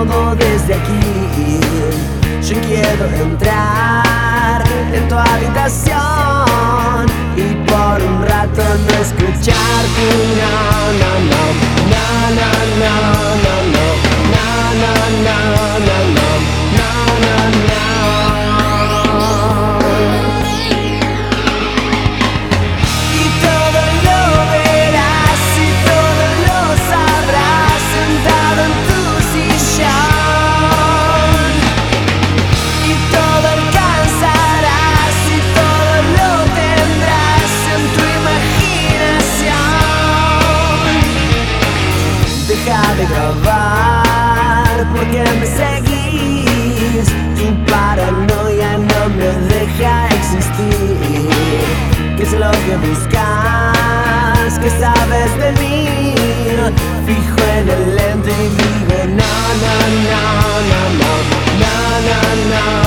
todo desde aquí. Yo quiero entrar en tu habitación y por un rato no escuchar tu no, no, no, no, no, no, no, no, no, no, no, no, no, no. Y todo lo verás y todo lo sabrás sentado en tu sillón. Y todo alcanzarás y todo lo tendrás en tu imaginación. Deja de grabar porque me seguís. Tu paranoia no me deja existir. ¿Qué es lo que buscas? ¿Qué sabes de mí? Fijo en el lente y digo no, no, no, no, no, no, no, no.